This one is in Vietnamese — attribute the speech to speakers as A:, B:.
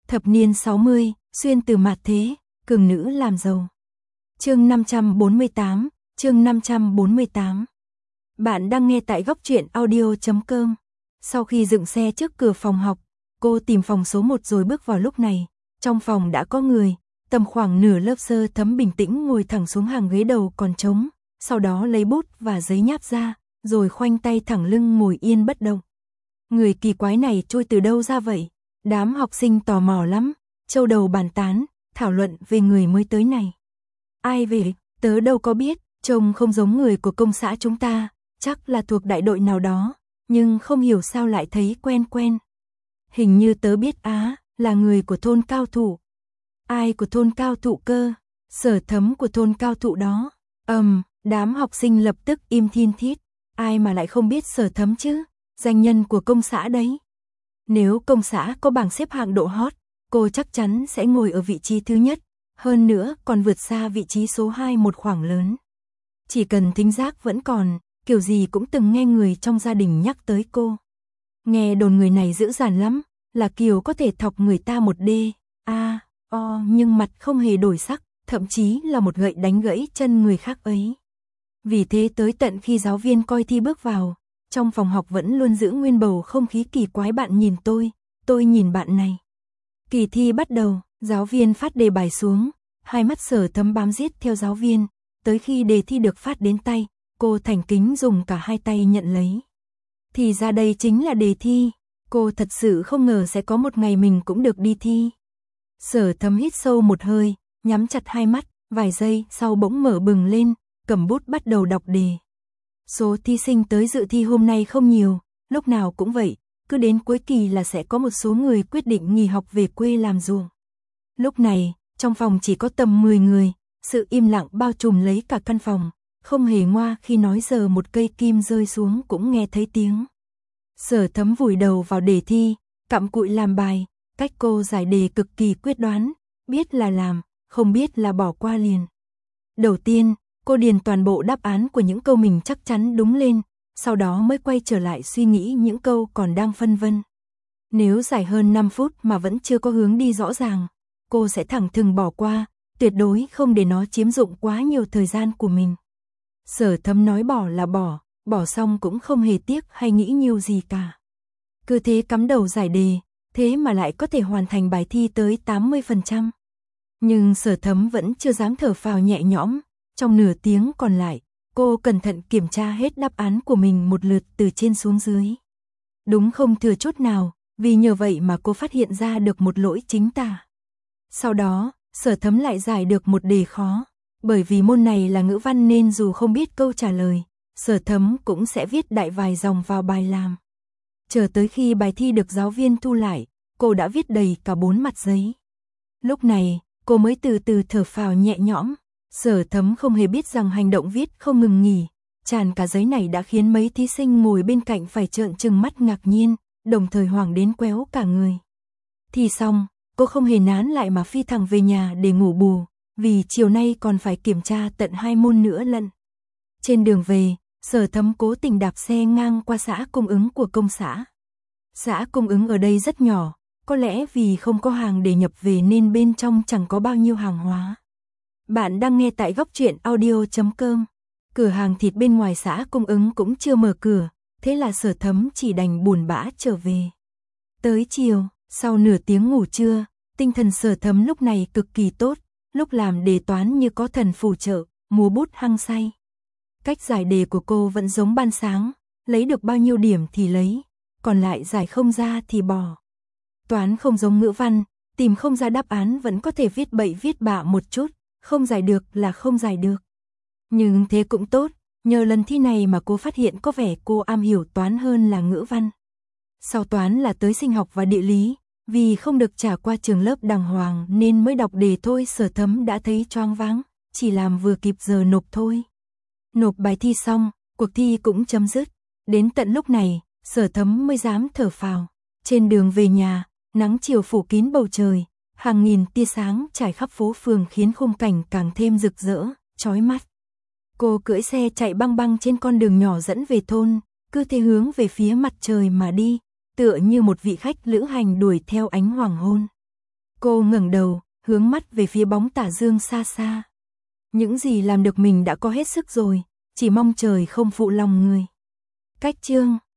A: Thập niên 60, xuyên từ mạt thế, cường nữ làm giàu. Chương 548, chương 548. Bạn đang nghe tại góc truyện audio.com. Sau khi dựng xe trước cửa phòng học, cô tìm phòng số 1 rồi bước vào. Lúc này, trong phòng đã có người, tầm khoảng nửa lớp sơ thấm bình tĩnh ngồi thẳng xuống hàng ghế đầu còn trống, sau đó lấy bút và giấy nháp ra, rồi khoanh tay thẳng lưng ngồi yên bất động. Người kỳ quái này trôi từ đâu ra vậy? Đám học sinh tò mò lắm, châu đầu bàn tán, thảo luận về người mới tới này. Ai về, tớ đâu có biết, trông không giống người của công xã chúng ta, chắc là thuộc đại đội nào đó, nhưng không hiểu sao lại thấy quen quen. Hình như tớ biết là người của thôn Cao Thụ. Ai của thôn Cao Thụ cơ? Sở Thấm của thôn Cao Thụ đó. Đám học sinh lập tức im thin thít, ai mà lại không biết Sở Thấm chứ, danh nhân của công xã đấy. Nếu công xã có bảng xếp hạng độ hot, cô chắc chắn sẽ ngồi ở vị trí thứ nhất, hơn nữa còn vượt xa vị trí số 2 một khoảng lớn. Chỉ cần thính giác vẫn còn, kiểu gì cũng từng nghe người trong gia đình nhắc tới cô. Nghe đồn người này dữ dằn lắm, là kiểu có thể thọc người ta một đê, nhưng mặt không hề đổi sắc, thậm chí là một gậy đánh gãy chân người khác ấy. Vì thế tới tận khi giáo viên coi thi bước vào, trong phòng học vẫn luôn giữ nguyên bầu không khí kỳ quái, bạn nhìn tôi nhìn bạn này. Kỳ thi bắt đầu, giáo viên phát đề bài xuống, hai mắt Sở Thấm bám giết theo giáo viên, tới khi đề thi được phát đến tay, cô thành kính dùng cả hai tay nhận lấy. Thì ra đây chính là đề thi, cô thật sự không ngờ sẽ có một ngày mình cũng được đi thi. Sở Thấm hít sâu một hơi, nhắm chặt hai mắt, vài giây sau bỗng mở bừng lên, cầm bút bắt đầu đọc đề. Số thí sinh tới dự thi hôm nay không nhiều, lúc nào cũng vậy, cứ đến cuối kỳ là sẽ có một số người quyết định nghỉ học về quê làm ruộng. Lúc này, trong phòng chỉ có tầm 10 người, sự im lặng bao trùm lấy cả căn phòng, không hề ngoa khi nói giờ một cây kim rơi xuống cũng nghe thấy tiếng. Sở Thấm vùi đầu vào đề thi, cặm cụi làm bài, cách cô giải đề cực kỳ quyết đoán, biết là làm, không biết là bỏ qua liền. Đầu tiên, cô điền toàn bộ đáp án của những câu mình chắc chắn đúng lên, sau đó mới quay trở lại suy nghĩ những câu còn đang phân vân. Nếu giải hơn 5 phút mà vẫn chưa có hướng đi rõ ràng, cô sẽ thẳng thừng bỏ qua, tuyệt đối không để nó chiếm dụng quá nhiều thời gian của mình. Sở Thấm nói bỏ là bỏ xong cũng không hề tiếc hay nghĩ nhiều gì cả. Cứ thế cắm đầu giải đề, thế mà lại có thể hoàn thành bài thi tới 80%. Nhưng Sở Thấm vẫn chưa dám thở phào nhẹ nhõm, trong nửa tiếng còn lại, cô cẩn thận kiểm tra hết đáp án của mình một lượt từ trên xuống dưới. Đúng không thừa chút nào, vì nhờ vậy mà cô phát hiện ra được một lỗi chính tả. Sau đó, Sở Thấm lại giải được một đề khó, bởi vì môn này là ngữ văn nên dù không biết câu trả lời, Sở Thấm cũng sẽ viết đại vài dòng vào bài làm. Chờ tới khi bài thi được giáo viên thu lại, cô đã viết đầy cả 4 mặt giấy. Lúc này, cô mới từ từ thở phào nhẹ nhõm. Sở Thấm không hề biết rằng hành động viết không ngừng nghỉ, tràn cả giấy này đã khiến mấy thí sinh ngồi bên cạnh phải trợn trừng mắt ngạc nhiên, đồng thời hoảng đến quéo cả người. Thi xong, cô không hề nán lại mà phi thẳng về nhà để ngủ bù, vì chiều nay còn phải kiểm tra tận 2 môn nữa lận. Trên đường về, Sở Thấm cố tình đạp xe ngang qua xã cung ứng của công xã. Xã cung ứng ở đây rất nhỏ, có lẽ vì không có hàng để nhập về nên bên trong chẳng có bao nhiêu hàng hóa. Bạn đang nghe tại góc truyện audio.com. Cửa hàng thịt bên ngoài xã cung ứng cũng chưa mở cửa, thế là Sở Thấm chỉ đành buồn bã trở về. Tới chiều, sau nửa tiếng ngủ trưa, tinh thần Sở Thấm lúc này cực kỳ tốt, lúc làm đề toán như có thần phù trợ, múa bút hăng say. Cách giải đề của cô vẫn giống ban sáng, lấy được bao nhiêu điểm thì lấy, còn lại giải không ra thì bỏ. Toán không giống ngữ văn, tìm không ra đáp án vẫn có thể viết bậy viết bạ một chút, không giải được là không giải được. Nhưng thế cũng tốt, nhờ lần thi này mà cô phát hiện có vẻ cô am hiểu toán hơn là ngữ văn. Sau toán là tới sinh học và địa lý, vì không được trả qua trường lớp đàng hoàng nên mới đọc đề thôi. Sở Thấm đã thấy choáng váng, chỉ làm vừa kịp giờ nộp thôi. Nộp bài thi xong, cuộc thi cũng chấm dứt. Đến tận lúc này, Sở Thấm mới dám thở phào. Trên đường về nhà, nắng chiều phủ kín bầu trời, hàng nghìn tia sáng trải khắp phố phường khiến khung cảnh càng thêm rực rỡ, chói mắt. Cô cưỡi xe chạy băng băng trên con đường nhỏ dẫn về thôn, cứ thế hướng về phía mặt trời mà đi, tựa như một vị khách lữ hành đuổi theo ánh hoàng hôn. Cô ngẩng đầu, hướng mắt về phía bóng tà dương xa xa. Những gì làm được mình đã có hết sức rồi, chỉ mong trời không phụ lòng người. Cách chương